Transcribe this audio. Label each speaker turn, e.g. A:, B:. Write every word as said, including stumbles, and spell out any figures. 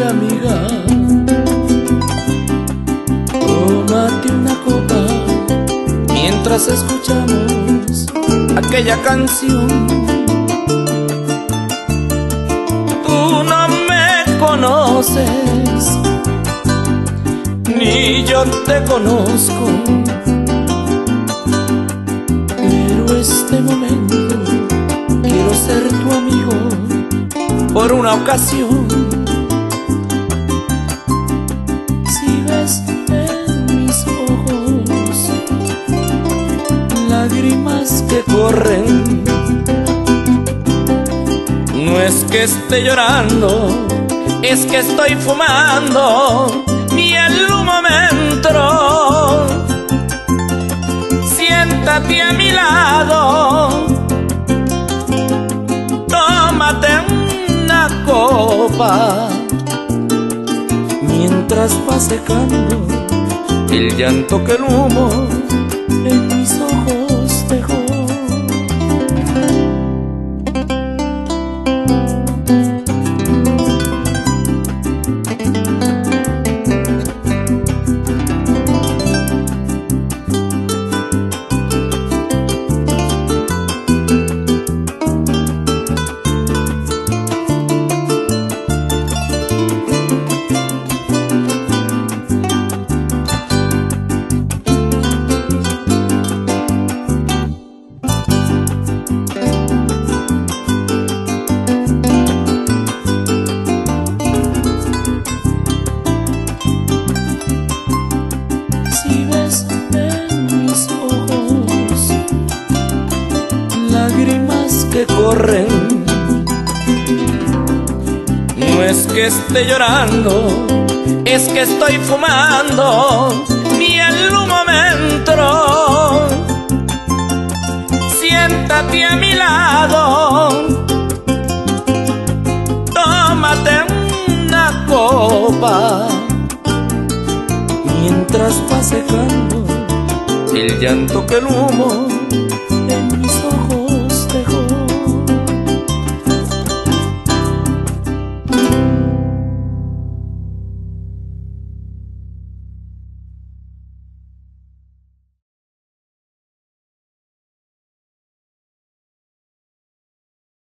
A: amiga, tómate una copa mientras escuchamos aquella canción. Tú no me conoces, ni yo te conozco, pero este momento quiero ser tu amigo por una ocasión. Si ves en mis ojos lágrimas que corren, no es que esté llorando, es que estoy fumando y el humo me entró. Siéntate a mi lado, tómate una copa mientras va secando el llanto que el humo en mis ojos dejó. Si ves en mis ojos lágrimas que corren, no es que esté llorando, es que estoy fumando y el humo me entró. Siéntate a mi lado, tómate una copa mientras va secando el llanto que el humo